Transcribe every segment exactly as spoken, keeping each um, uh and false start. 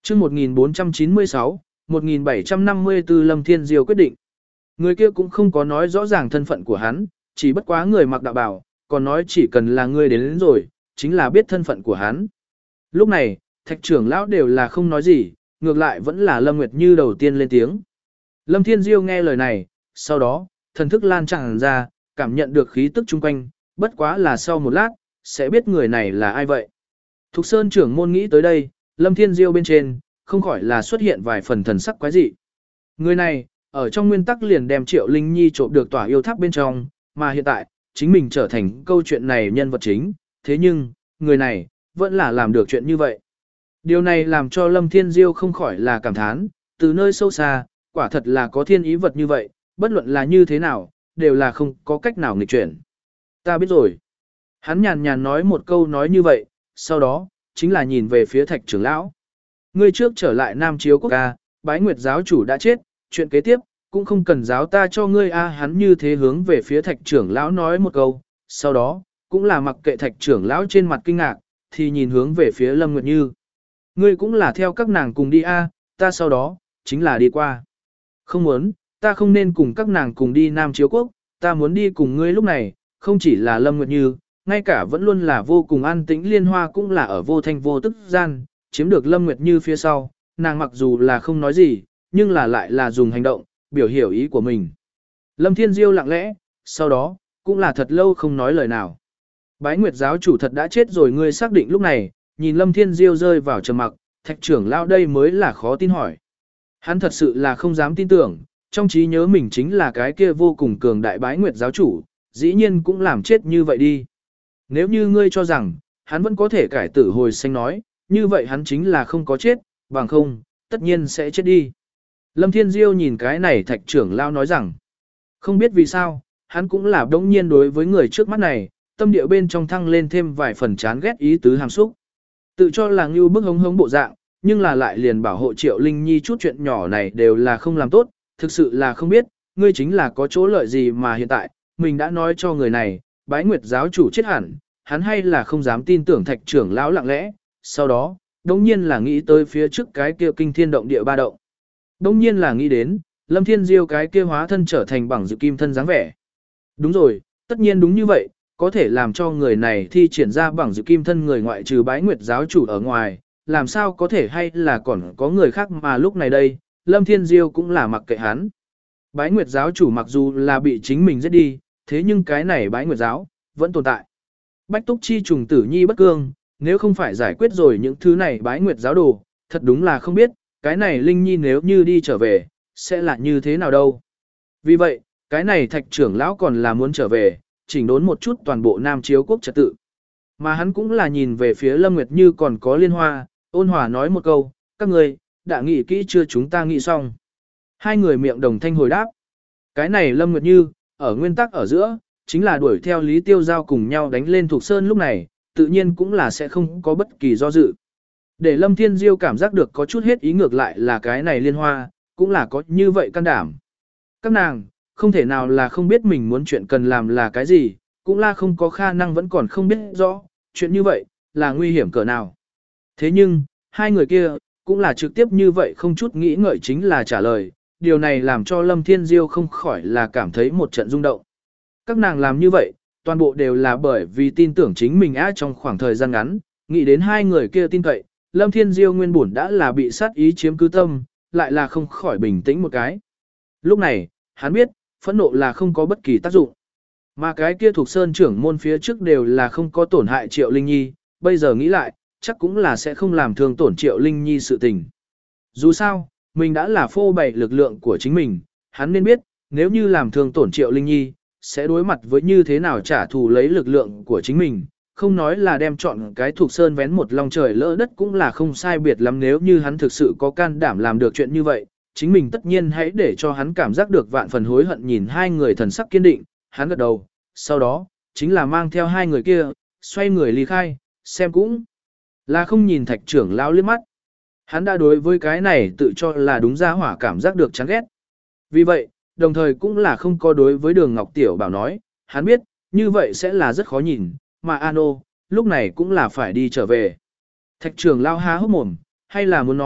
chương một nghìn bốn trăm chín mươi sáu, một nghìn bảy trăm năm mươi tư Lâm Thiên Diêu quyết định. Người kia cũng không có nói rõ ràng thân phận của hắn, chỉ bất quá người mặc đạo bào, còn nói chỉ cần là người đến, đến rồi, chính là biết thân phận của hắn. Lúc này, thạch trưởng lão đều là không nói gì, ngược lại vẫn là Lâm Nguyệt Như đầu tiên lên tiếng. Lâm Thiên Diêu nghe lời này, sau đó, thần thức lan tràn ra, cảm nhận được khí tức chung quanh, bất quá là sau một lát, sẽ biết người này là ai vậy. Thục Sơn trưởng môn nghĩ tới đây, Lâm Thiên Diêu bên trên, không khỏi là xuất hiện vài phần thần sắc quái dị. Người này, ở trong nguyên tắc liền đem Triệu Linh Nhi trộm được tỏa yêu tháp bên trong, mà hiện tại, chính mình trở thành câu chuyện này nhân vật chính, thế nhưng, người này, vẫn là làm được chuyện như vậy. Điều này làm cho Lâm Thiên Diêu không khỏi là cảm thán, từ nơi sâu xa, quả thật là có thiên ý vật như vậy, bất luận là như thế nào, đều là không có cách nào nghịch chuyển. Ta biết rồi. Hắn nhàn nhàn nói một câu nói như vậy, sau đó, chính là nhìn về phía thạch trưởng lão. Ngươi trước trở lại Nam Chiếu Quốc ca, bái nguyệt giáo chủ đã chết, chuyện kế tiếp, cũng không cần giáo ta cho ngươi a hắn như thế hướng về phía thạch trưởng lão nói một câu, sau đó, cũng là mặc kệ thạch trưởng lão trên mặt kinh ngạc, thì nhìn hướng về phía Lâm Nguyệt Như. Ngươi cũng là theo các nàng cùng đi a, ta sau đó, chính là đi qua. Không muốn, ta không nên cùng các nàng cùng đi Nam Chiếu Quốc, ta muốn đi cùng ngươi lúc này, không chỉ là Lâm Nguyệt Như, ngay cả vẫn luôn là vô cùng an tĩnh Liên Hoa cũng là ở vô thanh vô tức gian, chiếm được Lâm Nguyệt Như phía sau, nàng mặc dù là không nói gì, nhưng là lại là dùng hành động, biểu hiểu ý của mình. Lâm Thiên Diêu lặng lẽ, sau đó, cũng là thật lâu không nói lời nào. Bái Nguyệt giáo chủ thật đã chết rồi, ngươi xác định lúc này, nhìn Lâm Thiên Diêu rơi vào trầm mặc, thạch trưởng lão đây mới là khó tin hỏi. Hắn thật sự là không dám tin tưởng, trong trí nhớ mình chính là cái kia vô cùng cường đại Bái Nguyệt giáo chủ, dĩ nhiên cũng làm chết như vậy đi. Nếu như ngươi cho rằng, hắn vẫn có thể cải tử hồi sinh nói, như vậy hắn chính là không có chết, bằng không, tất nhiên sẽ chết đi. Lâm Thiên Diêu nhìn cái này thạch trưởng lão nói rằng, không biết vì sao, hắn cũng là đống nhiên đối với người trước mắt này, tâm địa bên trong thăng lên thêm vài phần chán ghét ý tứ hàm xúc. Tự cho là ngưu bức hống hống bộ dạng, nhưng là lại liền bảo hộ Triệu Linh Nhi chút chuyện nhỏ này đều là không làm tốt, thực sự là không biết, ngươi chính là có chỗ lợi gì mà hiện tại, mình đã nói cho người này, Bái Nguyệt giáo chủ chết hẳn, hắn hay là không dám tin tưởng thạch trưởng lão lặng lẽ, sau đó, đống nhiên là nghĩ tới phía trước cái kia kinh thiên động địa ba động. Đống nhiên là nghĩ đến, Lâm Thiên Diêu cái kia hóa thân trở thành bằng dự kim thân dáng vẻ. Đúng rồi, tất nhiên đúng như vậy, có thể làm cho người này thi triển ra bằng dự kim thân người ngoại trừ Bái Nguyệt giáo chủ ở ngoài, làm sao có thể hay là còn có người khác mà lúc này đây, Lâm Thiên Diêu cũng là mặc kệ hắn. Bái Nguyệt giáo chủ mặc dù là bị chính mình giết đi, thế nhưng cái này Bái Nguyệt giáo, vẫn tồn tại. Bách Túc Chi trùng tử nhi bất cương, nếu không phải giải quyết rồi những thứ này Bái Nguyệt giáo đồ, thật đúng là không biết, cái này Linh Nhi nếu như đi trở về, sẽ là như thế nào đâu. Vì vậy, cái này thạch trưởng lão còn là muốn trở về, chỉnh đốn một chút toàn bộ Nam Chiếu Quốc trật tự. Mà hắn cũng là nhìn về phía Lâm Nguyệt Như còn có Liên Hoa, ôn hòa nói một câu, các người, đã nghĩ kỹ chưa, chúng ta nghĩ xong. Hai người miệng đồng thanh hồi đáp. Cái này Lâm Nguyệt Như, ở nguyên tắc ở giữa, chính là đuổi theo Lý Tiêu Giao cùng nhau đánh lên Thục Sơn lúc này, tự nhiên cũng là sẽ không có bất kỳ do dự. Để Lâm Thiên Diêu cảm giác được có chút hết ý ngược lại là cái này Liên Hoa, cũng là có như vậy can đảm. Các nàng, không thể nào là không biết mình muốn chuyện cần làm là cái gì, cũng là không có khả năng vẫn còn không biết rõ, chuyện như vậy, là nguy hiểm cỡ nào. Thế nhưng, hai người kia, cũng là trực tiếp như vậy không chút nghĩ ngợi chính là trả lời, điều này làm cho Lâm Thiên Diêu không khỏi là cảm thấy một trận rung động. Các nàng làm như vậy, toàn bộ đều là bởi vì tin tưởng chính mình á trong khoảng thời gian ngắn, nghĩ đến hai người kia tin cậy, Lâm Thiên Diêu nguyên bổn đã là bị sát ý chiếm cứ tâm, lại là không khỏi bình tĩnh một cái. Lúc này, hắn biết, phẫn nộ là không có bất kỳ tác dụng. Mà cái kia thuộc sơn trưởng môn phía trước đều là không có tổn hại Triệu Linh Nhi, bây giờ nghĩ lại, chắc cũng là sẽ không làm thương tổn Triệu Linh Nhi sự tình. Dù sao, mình đã là phô bày lực lượng của chính mình, hắn nên biết, nếu như làm thương tổn Triệu Linh Nhi, sẽ đối mặt với như thế nào trả thù lấy lực lượng của chính mình, không nói là đem chọn cái thuộc sơn vén một lòng trời lỡ đất cũng là không sai biệt lắm, nếu như hắn thực sự có can đảm làm được chuyện như vậy, chính mình tất nhiên hãy để cho hắn cảm giác được vạn phần hối hận. Nhìn hai người thần sắc kiên định, hắn gật đầu, sau đó, chính là mang theo hai người kia, xoay người ly khai, xem cũng là không nhìn thạch trưởng lão liếc mắt. Hắn đã đối với cái này tự cho là đúng ra hỏa cảm giác được chán ghét. Vì vậy, đồng thời cũng là không có đối với Đường Ngọc Tiểu Bảo nói, hắn biết, như vậy sẽ là rất khó nhìn, mà Ano, lúc này cũng là phải đi trở về. Thạch trưởng lão há hốc mồm, hay là muốn nói,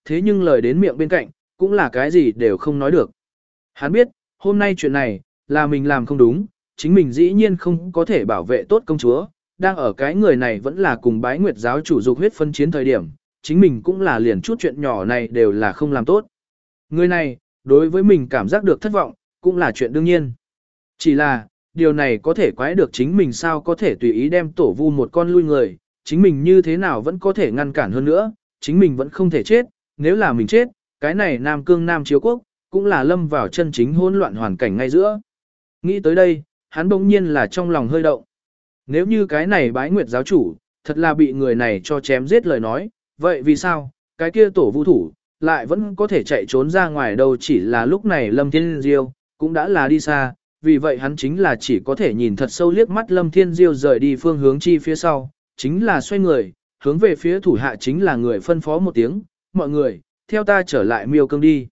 thế nhưng lời đến miệng bên cạnh, cũng là cái gì đều không nói được. Hắn biết, hôm nay chuyện này, là mình làm không đúng, chính mình dĩ nhiên không có thể bảo vệ tốt công chúa, đang ở cái người này vẫn là cùng bái nguyệt giáo chủ dục huyết phân chiến thời điểm, chính mình cũng là liền chút chuyện nhỏ này đều là không làm tốt. Người này, đối với mình cảm giác được thất vọng, cũng là chuyện đương nhiên. Chỉ là, điều này có thể quái được chính mình sao có thể tùy ý đem tổ vu một con lui người, chính mình như thế nào vẫn có thể ngăn cản hơn nữa, chính mình vẫn không thể chết, nếu là mình chết, cái này Nam Cương Nam Chiếu Quốc, cũng là lâm vào chân chính hỗn loạn hoàn cảnh ngay giữa. Nghĩ tới đây, hắn bỗng nhiên là trong lòng hơi động. Nếu như cái này bái nguyệt giáo chủ, thật là bị người này cho chém giết lời nói, vậy vì sao, cái kia tổ vu thủ, lại vẫn có thể chạy trốn ra ngoài đâu chỉ là lúc này Lâm Thiên Diêu, cũng đã là đi xa, vì vậy hắn chính là chỉ có thể nhìn thật sâu liếc mắt Lâm Thiên Diêu rời đi phương hướng chi phía sau, chính là xoay người, hướng về phía thủ hạ chính là người phân phó một tiếng, mọi người, theo ta trở lại miêu cương đi.